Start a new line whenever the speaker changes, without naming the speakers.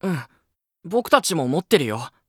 うん。僕たちも持ってるよ。